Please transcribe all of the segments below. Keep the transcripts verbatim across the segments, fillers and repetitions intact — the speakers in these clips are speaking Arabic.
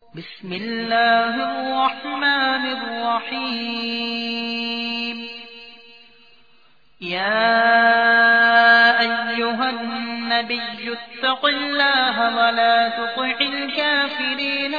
بسم الله الرحمن الرحيم. يا أيها النبي اتق الله ولا تطع الكافرين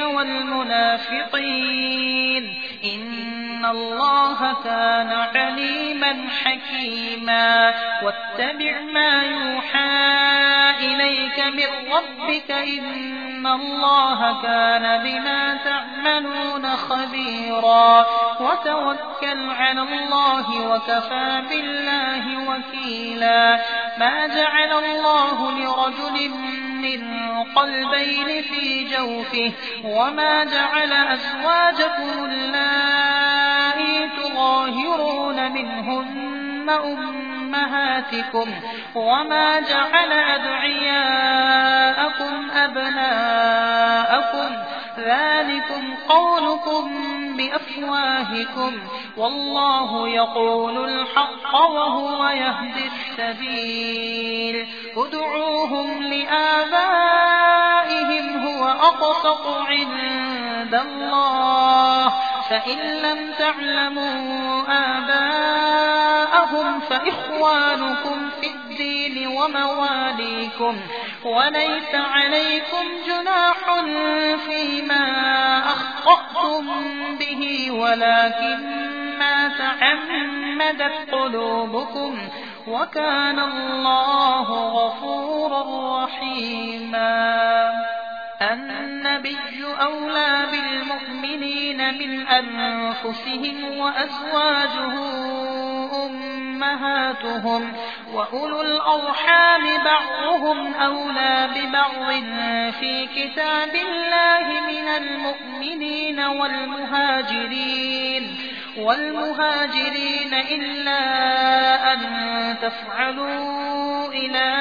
والمنافقين إن الله كان عليما حكيما. واتبع ما يوحى إليك من ربك إن الله كان بما تعملون خبيرا. وتوكل على الله وكفى بالله وكيلا. ما جعل الله لرجل من قلبين في جوفه وما جعل أزواجكم اللائي تظاهرون منهن أمهاتكم وما جعل أدعياءكم أبناءكم ذلكم قولكم بأفواهكم والله يقول الحق وهو يهدي السبيل. ادعوهم لآبائهم هو أقسط عند الله فإن لم تعلموا آباءهم فإخوانكم في الدين ومواليكم وليس عليكم جناح فيما أخطأتم به ولكن ما تعمدت قلوبكم وكان الله غفورا رحيما. النبي أولى بالمؤمنين من أنفسهم وأزواجه أمهاتهم وأولو الأرحام بعضهم أولى ببعض في كتاب الله من المؤمنين والمهاجرين والمهاجرين إلا أن تفعلوا إلى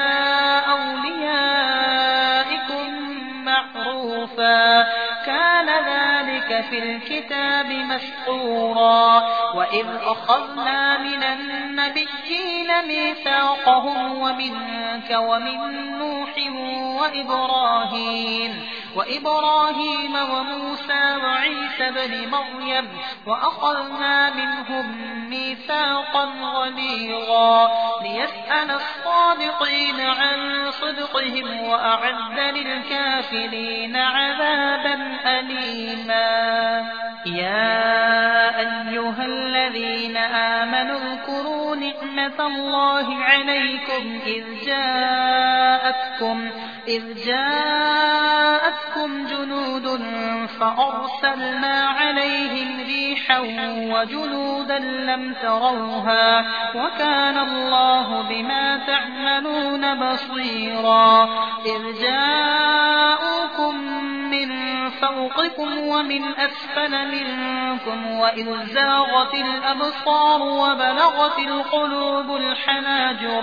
أوليائكم معروفا كان ذلك في الكتاب مسطورا. وإذ أخذنا من النبيين ميثاقهم ومنك ومن نوح وإبراهيم وإبراهيم وموسى وعيسى بن مريم وأخذنا منهم ميثاقا غليظا ليسأل الصادقين عن صدقهم وأعد للكافرين عذابا أليما. يا أيها الذين آمنوا اذكروا نعمة الله عليكم إذ جاءتكم إذ جاءتكم جنود فأرسلنا عليهم ريحا وجنودا لم تروها وكان الله بما تعملون بصيرا. إذ جاءوكم من فوقكم ومن أسفل منكم وإذ زاغت الأبصار وبلغت القلوب الحناجر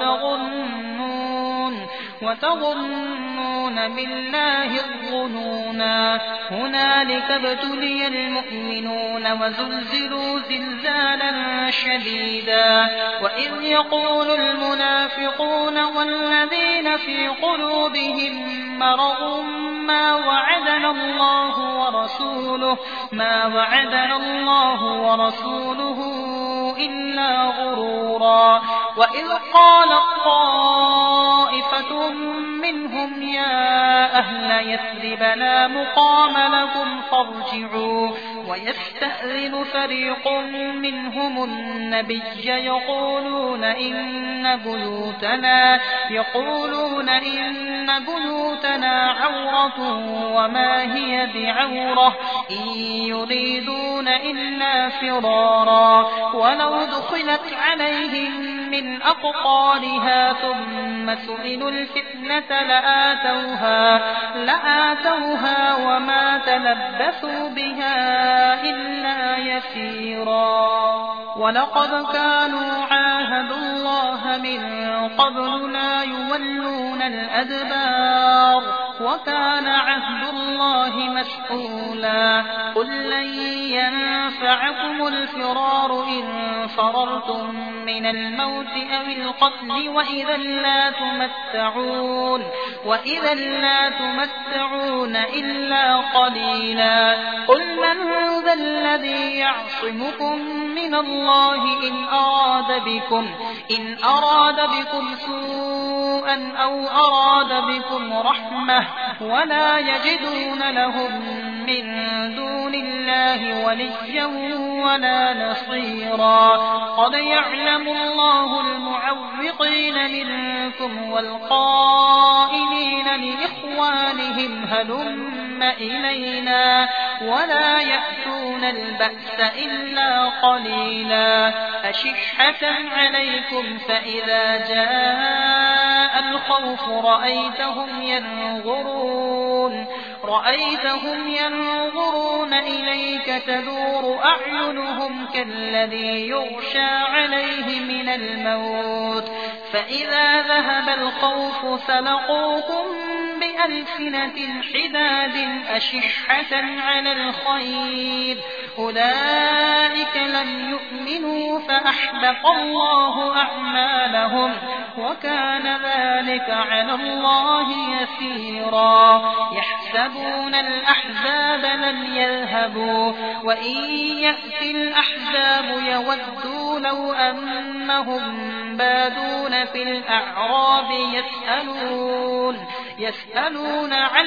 وتظنون وتظنون بالله الظنونا. هنالك ابتلي المؤمنون وزلزلوا زلزالا شديدا. وإذ يقول المنافقون والذين في قلوبهم مرض ما وعدنا الله ورسوله ما وعدنا الله ورسوله إلا غرورا. وإذ قالت طائفة منهم يا أهل يثرب لا مقام لكم فارجعوا ويستأذن فريق منهم النبي يقولون إن بيوتنا يقولون إن بيوتنا عورة وما هي بعورة إن يريدون إلا فرارا ولو دخلت عليهم من أقطارها ثم سئلوا الفتنة لآتوها لآتوها وما تلبثوا بها إلا يسيرا. ولقد كانوا عاهدوا الله من قبل لا يولون الأدبار وكان عهد الله مسئولا قل لن ينفعكم الفرار إن فررتم من الموت أو القتل وإذا لا تمتعون وإذا لا تمتعون إلا قليلا قل من ذا الذي يعصمكم من الله إن أراد بكم إن أراد بكم سوءا أو أراد بكم رحمة ولا يجدون لهم من دون الله وليا ولا نصيرا قد يعلم الله المعوقين منكم والقائلين لإخوانهم هلم إلينا ولا يأتون البأس إلا قليلا أشحة عليكم فإذا جاء الخوف رأيتهم ينظرون رأيتهم ينظرون إليك تدور أعينهم كالذي يغشى عليه من الموت فإذا ذهب الخوف سلقوكم بألسنة حداد أشحة على الخير أولئك لم يؤمنوا فأحبط الله أعمالهم وكان ذلك على الله يسيرا يحسبون الأحزاب لم يذهبوا وإن يأتي الأحزاب يودوا لو أنهم بادون في الأعراب يسألون يسألون عن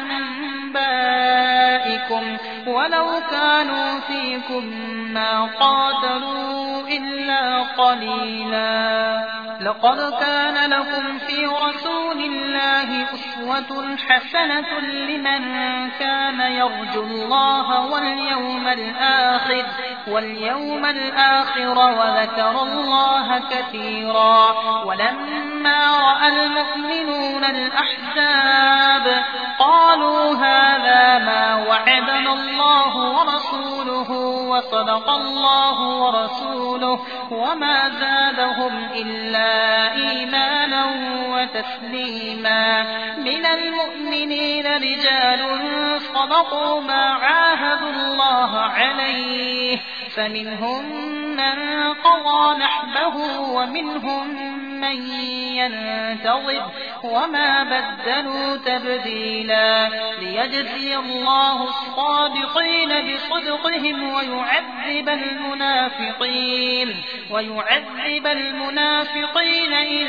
أنبائكم ولو كانوا فيكم ما قاتلوا إلا قليلا لقد كان لكم في رسول الله أسوة حسنة لمن كان يرجو الله واليوم الآخر واليوم الآخر وذكر الله كثيرا ولما رأى المؤمنون الأحزاب قالوا هذا ما وعدنا الله ورسوله وصدق الله ورسوله وما زادهم إلا إيمانا وتسليما من المؤمنين رجال صدقوا ما عاهدوا الله عليه فمنهم من قضى نحبه ومنهم من ينتظر وما بدلوا تبديلا ليجزي الله الصادقين بصدقهم ويعذب المنافقين ويعذب المنافقين إن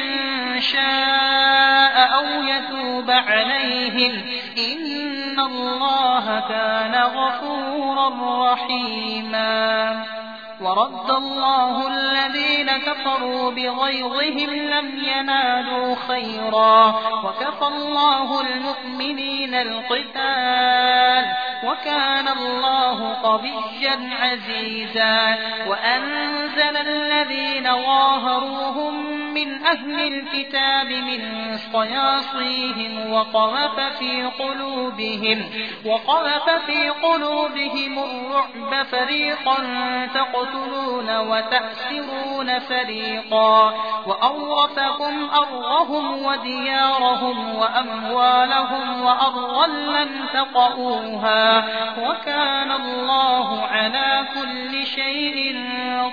شاء أو يتوب عليهم إن الله كان غفورا رحيما ورد الله الذين كفروا بغيظهم لم ينالوا خيرا وكفى الله المؤمنين القتال وكان الله قويا عزيزا وأنزل الذين ظاهروهم من أهل الكتاب من صياصيهم وقذف في قلوبهم وقذف في قلوبهم الرعب فريقا تقتلون وتأسرون فريقا وأورثكم أرضهم وديارهم وأموالهم وأرضا لم تطئوها وكان الله على كل شيء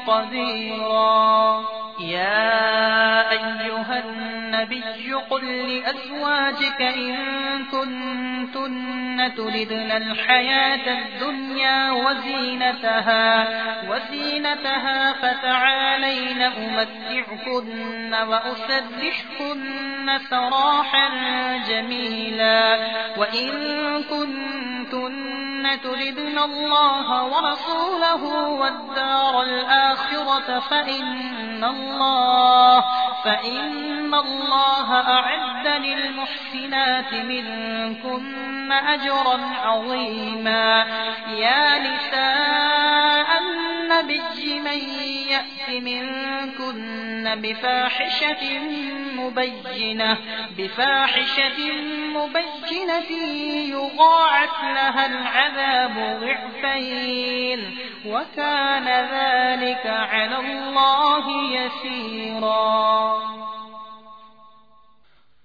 قديرا يا أيها النبي قل لأزواجك إن كنتن تردن الحياة الدنيا وزينتها وزينتها فتعالين أمتعكن وأسرحكن سراحا جميلا وإن كنتن تردن الله ورسوله والدار الآخرة فإن الله فإن الله أعد للمحسنات منكن أجرا عظيما يا نساء النبي من يأت منكن بفاحشة مبينة بفاحشة مبينة يضاعف لها العذاب ضعفين وكان ذلك على الله يسيرا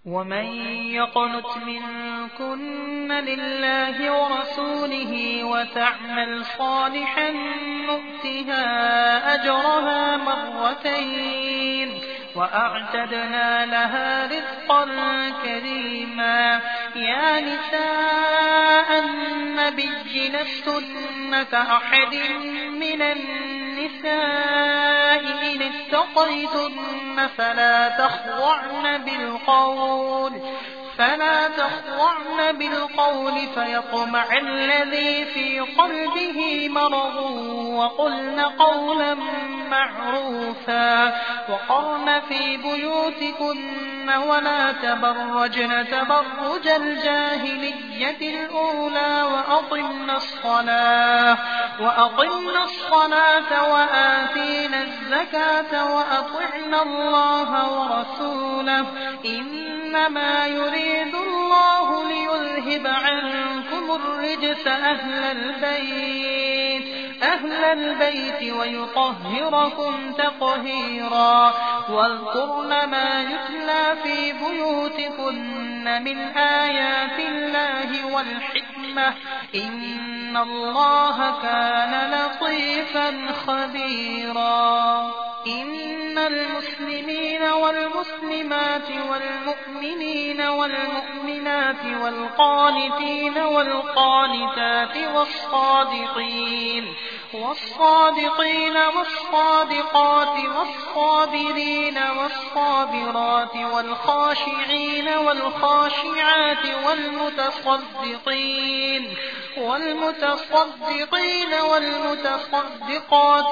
ومن يقنت منكن لله ورسوله وتعمل صالحا نؤتها أجرها مرتين وأعتدنا لها رزقا كريما. يا نساء النبي لستن كأحد من النساء إن اتقيتن فلا تخضعن بالقول فلا تخضعن بالقول فيطمع الذي في قلبه مرض وقلن قولا معروفا وقرن في بيوتكن ولا تبرجن تبرج الجاهلية الأولى وأقمن الصلاة وأقمن الصلاة وآتينا الزكاة وأطعنا الله ورسوله إنما يريد الله ليذهب عنكم الرجس أهل البيت أهل البيت ويطهركم تطهيرا. واذكرن ما يتلى في بيوتكن من آيات الله والحكمة إن الله كان لطيفا خبيرا. إن المسلمين والمسلمات والمؤمنين والمؤمنات والقانتين والقانتات والصادقين والصادقين والصادقات والصابرين والصابرات والخاشعين والخاشعات والمتصدقين والمتصدقين والمتصدقات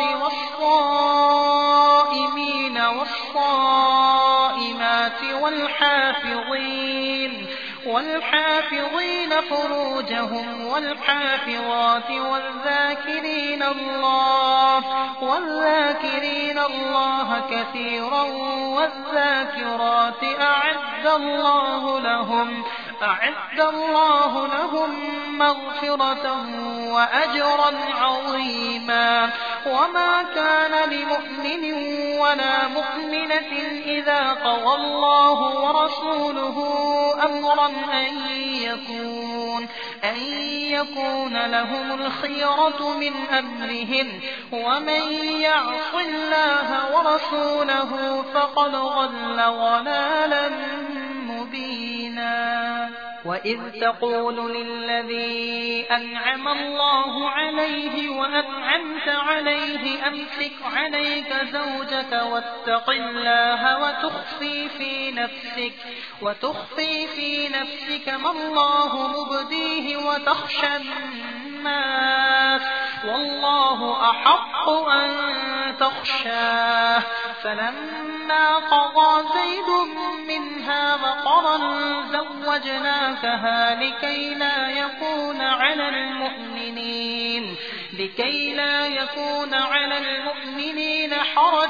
والصائمين والصائمات والحافظين والحافظين فروجهم والحافظات والذاكرين الله والذاكرين الله كثيرا والذاكرات أعد الله لهم أعد الله لهم مغفرة وأجرا عظيما. وما كان لمؤمن ولا مؤمنة إذا قضى الله ورسوله أمرا أن يكون أن يكون لهم الخيرة من أمرهم ومن يعص الله ورسوله فقد ضل ضلالا مبينا. وإذ تقول للذي أنعم الله عليه وأنعمت عليه أمسك عليك زوجك واتق الله وتخفي في نفسك وتخفي في نفسك ما الله مبديه وتخشى الناس والله أحق أن تخشاه. فلما قضى زيد منها وطرا زوجناكها لكي لا يكون على المؤمنين لكي لا يكون على المؤمنين حرج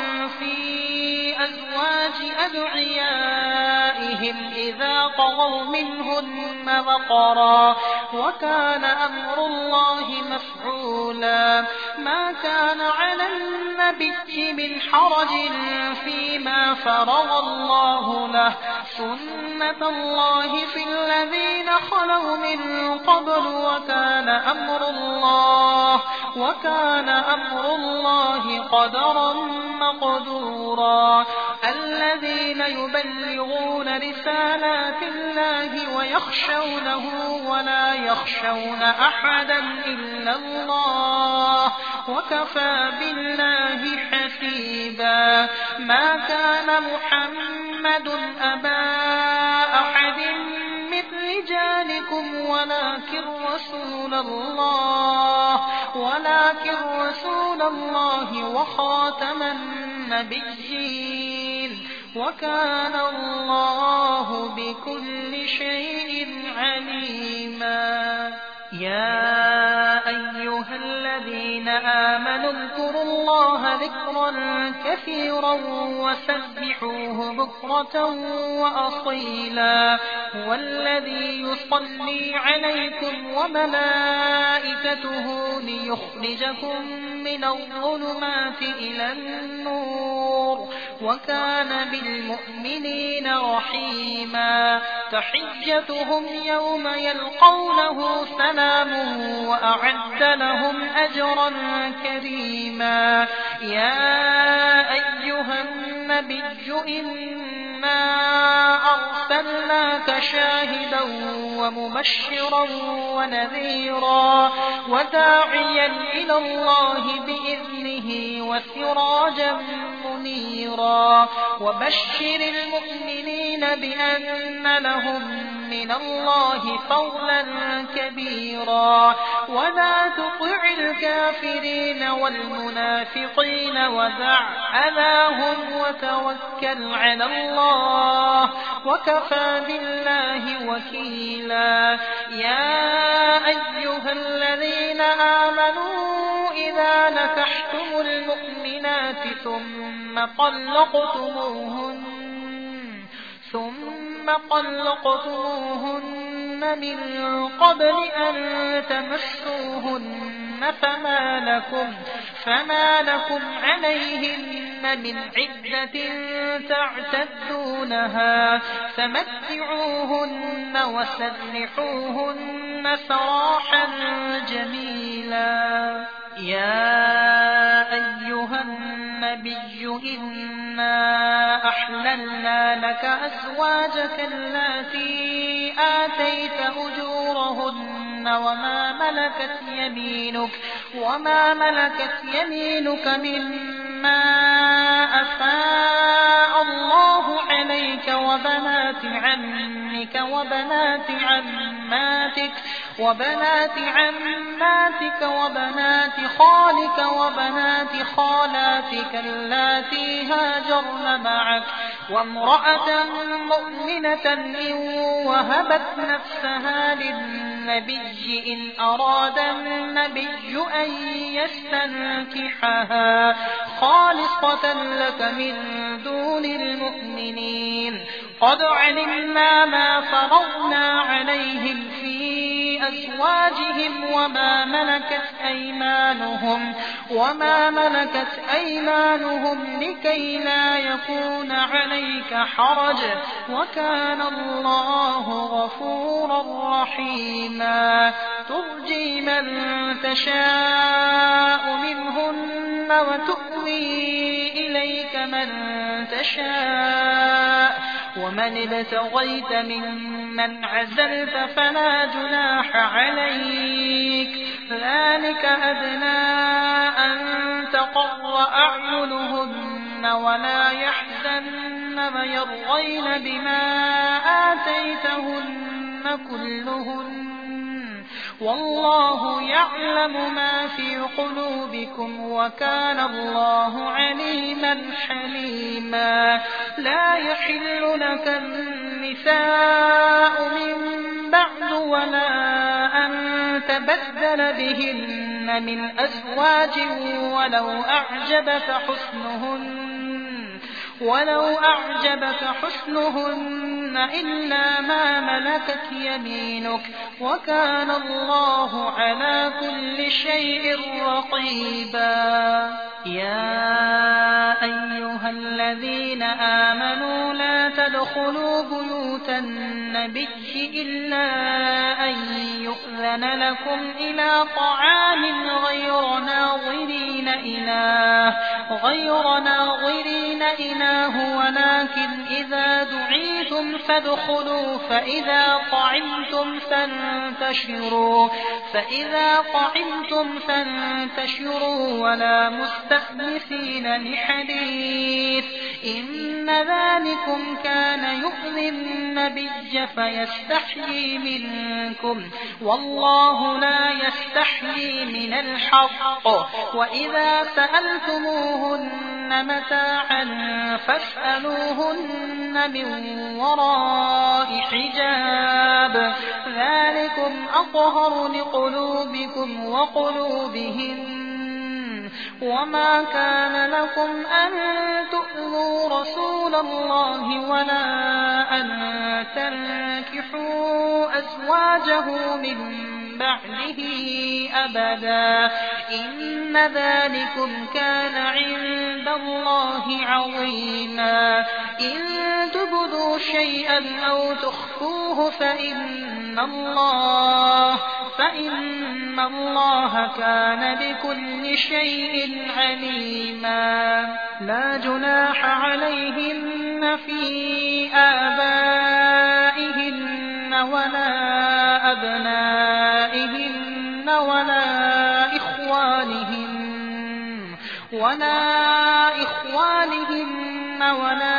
في أزواج أدعيائهم إذا قضوا منهن وطرا وكان أمر الله مفعولا. ما كان على النبي من حرج فيما فرض الله له سنة الله في الذين خلوا من قبل وكان أمر الله وكان أمر الله قدرا مقدورا. الذين يبلغون رسالات الله ويخشونه ولا يخشون أحدا إلا الله وكفى بالله حسيبا. ما كان محمد أبا أحد من رجالكم ولكن رسول الله ولكن رسول الله وخاتم النبيين وكان الله بكل شيء عليما. يا أيها الذين آمنوا اذكروا الله ذكرا كثيرا وسبحوه بكرة وأصيلا. هو الذي يصلي عليكم وملائكته ليخرجكم من الظلمات إلى النور وكان بالمؤمنين رحيما تحيتهم يوم يلقونه سلام وأعد لهم أجرا كريما يا أيها النبي إنا أرسلناك شاهدا ومبشرا ونذيرا وداعيا إلى الله بإذنه وسراجا منيرا وبشر المؤمنين بأن لهم من الله فضلا كبيرا ولا تطع الكافرين والمنافقين ودع أذاهم وتوكل على الله وكفى بالله وكيلا يا أيها الذين آمنوا إذا نكحتم المؤمنات ثم طلقتموهن ثم طلقتموهن من قبل أن تمسوهن فما لكم فما لكم عليهن من عدة تعتدونها فمتعوهن وسرحوهن سراحا جميلا يا أيها النبي إنا أحللنا لك أزواجك اللاتي آتيت أجورهن وما ملكت يمينك وما ملكت يمينك مما أفاء الله عليك وبنات عمك وبنات عماتك وبنات عماتك وبنات خالك وبنات خالاتك اللاتي هاجرن معك وامرأة مؤمنة إن وهبت نفسها للنبي إن أراد النبي أن يستنكحها خالصة لك من دون المؤمنين قد علمنا ما فرضنا عليهم في أزواجهم وما ملكت أيمانهم وما ملكت أيمانهم لكي لا يكون عليك حرج وكان الله غفورا رحيما ترجي من تشاء منهن وتؤوي إليك من تشاء ومن ابتغيت ممن عزلت فلا جناح عليك ذلك أدنى أن تقر أعينهن ولا يحزن ويرضين بما آتيتهن كلهن والله يعلم ما في قلوبكم وكان الله عليما حليما لا يحل لك النساء من بعد ولا أن تبدل بهن من أزواج ولو أعجبك حسنهن ولو أعجبك حسنهن إلا ما ملكت يمينك وكان الله على كل شيء رقيبا يا أيها الذين آمنوا لا تدخلوا بيوت النبي إلا أن يؤذن لكم إلى طعام غير ناظرين إناه غير ناظرين إناه ولكن إذا دعيتم فادخلوا فإذا طعمتم فانتشروا فإذا طعمتم فانتشروا ولا مستأنسين لحديث إن ذلكم كان يؤذي النبي فيستحيي منكم والله لا يستحيي من الحق وإذا سألتموهن متاعا فاسألوهن من وراء حجاب ذلكم أطهر لقلوبكم وقلوبهن وما كان لكم أن تؤذوا رسول الله ولا أن تنكحوا أزواجه من بعده أبدا إن ذلكم كان عند الله عظيما إن تبدوا شيئا أو تخفوه فإن الله فإن الله كان بكل شيء عليما لا جناح عليهن في آبائهن ولا أبنائهن ولا إخوانهن ولا إخوانهن ولا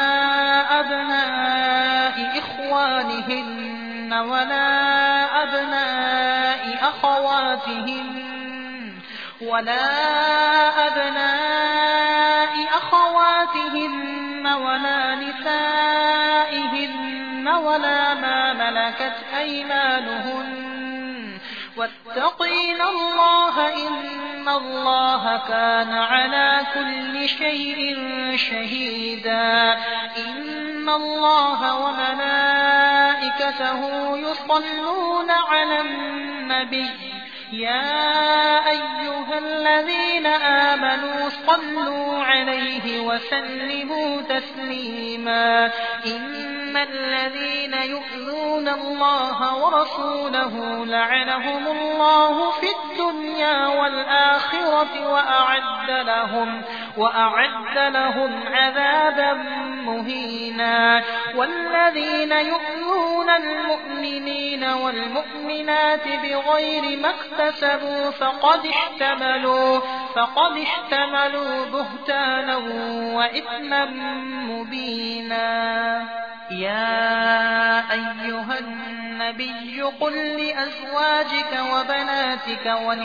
أبناء إخوانهن ولا أبناء أخواتهن ولا أبناء أخواتهن ولا نسائهن ولا ما ملكت أيمانهن واتقين الله إن الله كان على كل شيء شهيدا إن الله وملائكته يصلون على النبي يا أيها الذين آمنوا صلوا عليه وسلموا تسليما إن الذين يؤذون الله ورسوله لعنهم الله في الدنيا والآخرة وأعد لهم, وأعد لهم عذابا مهينا والذين يؤذون المؤمنين والمؤمنات بغير ما اكتسبوا فقد احتملوا فقد احتملوا بهتانا وإثما مبينا يا أيها النبي قل لأزواجك وبناتك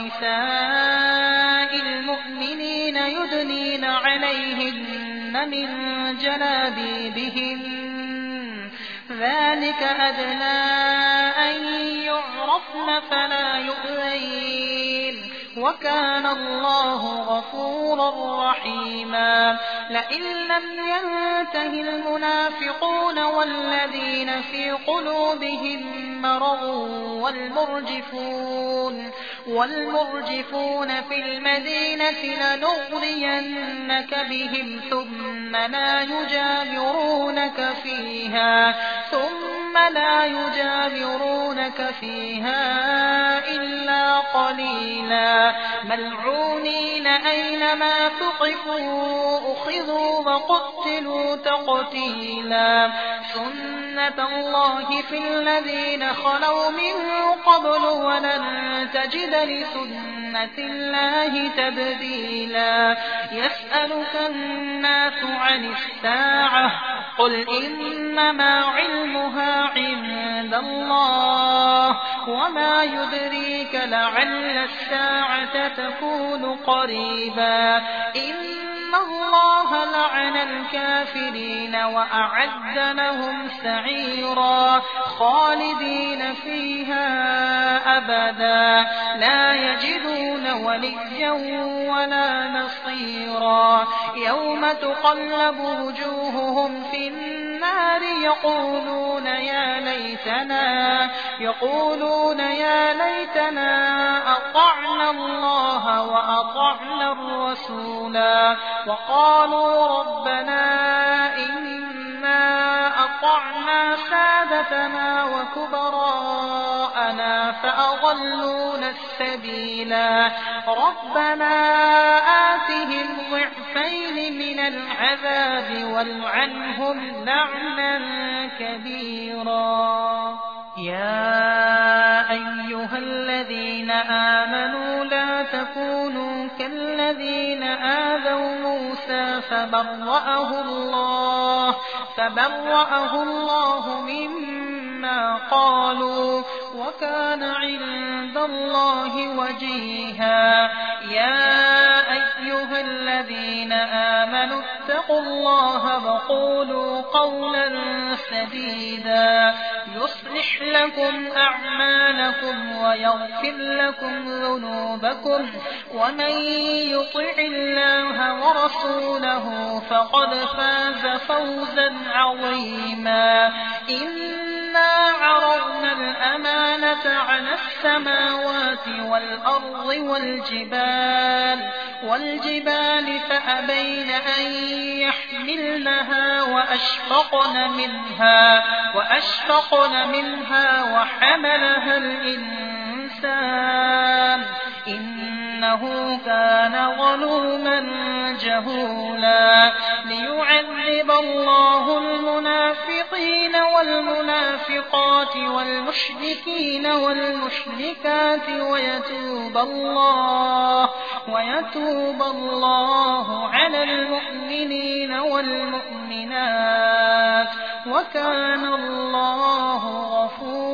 ونساء المؤمنين يدنين عليهن من جلابيبهن ذلك أدنى أن يعرفن فلا يؤذين وكان الله غفورا رحيما لئن لم ينته المنافقون والذين في قلوبهم مرض والمرجفون والمرجفون في المدينة لنغرينك بهم ثم لا يجاورونك فيها ثم لا يجاورونك فيها إلا قليلا ملعونين أينما ثقفوا أخذوا وقتلوا تقتيلا سنة الله في الذين خلوا من قبل ولن تجد لسنة الله تبديلا يسألك الناس عن الساعة قل إنما علمها عند الله وما يدريك لعل الساعة تكون قريبا إن الله لعن الكافرين وأعد لهم سعيرا خالدين فيها أبدا لا يجدون وليا ولا نصيرا يوم تقلب وجوههم في النار يقولون يا ليتنا يقولون يا ليتنا أطعنا الله وأطعنا الرسولا وقالوا ربنا إنا أطعنا سادتنا وكبراءنا فأضلونا السبيلا ربنا آتهم ضعفين من العذاب والعنهم لعنا كبيرا يا أيها الذين آمنوا لا تكونوا كالذين آذوا موسى فبرأه الله فبرأه الله مما قالوا وكان عند الله وجيها يا أيها الذين آمنوا اتقوا الله وقولوا قولا سديدا يصلح لكم أعمالكم ويغفر لكم ذنوبكم ومن يطع الله ورسوله فقد فاز فوزا عظيما إن إِنَّا عَرَضْنَا الْأَمَانَةَ عَلَى السَّمَاوَاتِ وَالْأَرْضِ وَالْجِبَالِ وَالْجِبَالِ فَأَبَيْنَ أَن يَحْمِلْنَهَا وَأَشْفَقْنَ مِنْهَا وَأَشْفَقْنَ مِنْهَا وَحَمَلَهَا الْإِنسَانُ إِنَّهُ كَانَ ظَلُومًا جَهُولًا لِيُعَذِّبَ اللَّهُ الْمُنَافِقِينَ وَالْمُنَافِقَاتِ وَالْمُشْرِكِينَ وَالْمُشْرِكَاتِ وَيَتُوبَ اللَّهُ وَيَتُوبَ اللَّهُ عَلَى الْمُؤْمِنِينَ وَالْمُؤْمِنَاتِ وَكَانَ اللَّهُ غَفُورًا